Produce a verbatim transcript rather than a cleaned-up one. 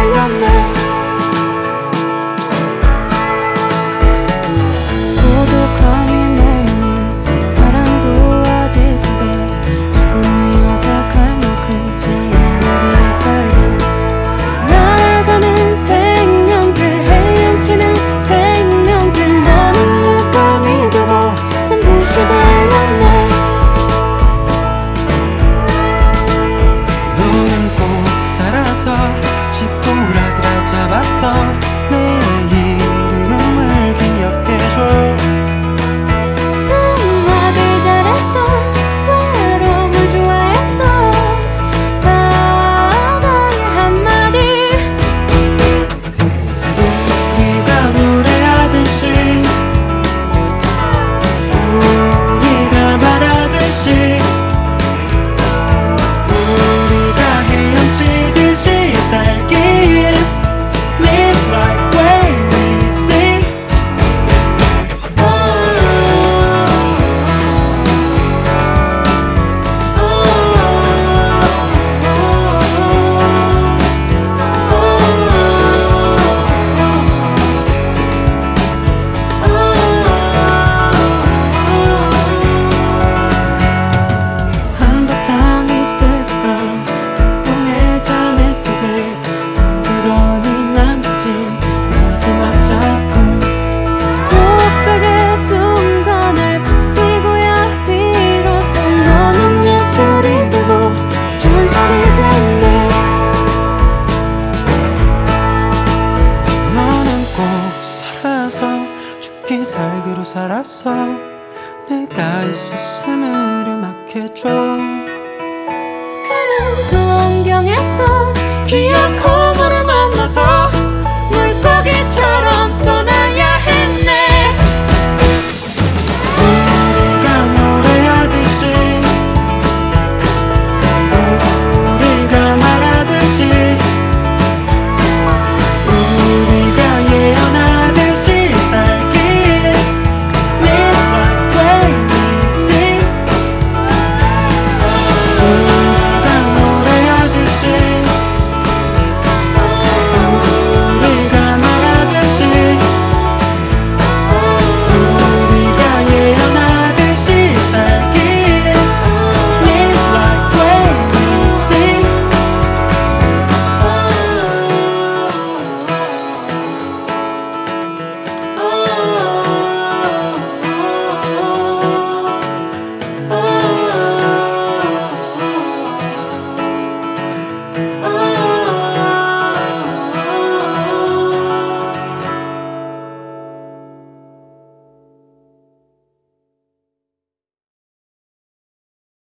시대였네. 고독함이 머무는 바람도 아직 속에 죽음이 어색할 만큼 찬란한 빛깔들 나아가는 생명들 헤엄치는 생명들 너는 물감이 되고 난 무시되었네. 너는 꼭 살아서 지푸라기를 잡았어. 내 이름을 기억해줘. 음악을 잘했던 외로움을 좋아했던 바다의 한마디 우리가 노래하듯이 우리가 말하듯이 우리가 헤엄치듯이 살기에 Live like way we sing. 한바탕 입술감 폭풍의 잔해 속에 덩그러니 남겨진 마지막 작품. 독백의 순간을 버티고야 비로소 너는 예술이 되고 전설이 됐네. 너는 꼭 살아서 죽기 살기로 살았어. 내가 있었음을 음악해줘. 그는 동경했던 기억 코너를 만나서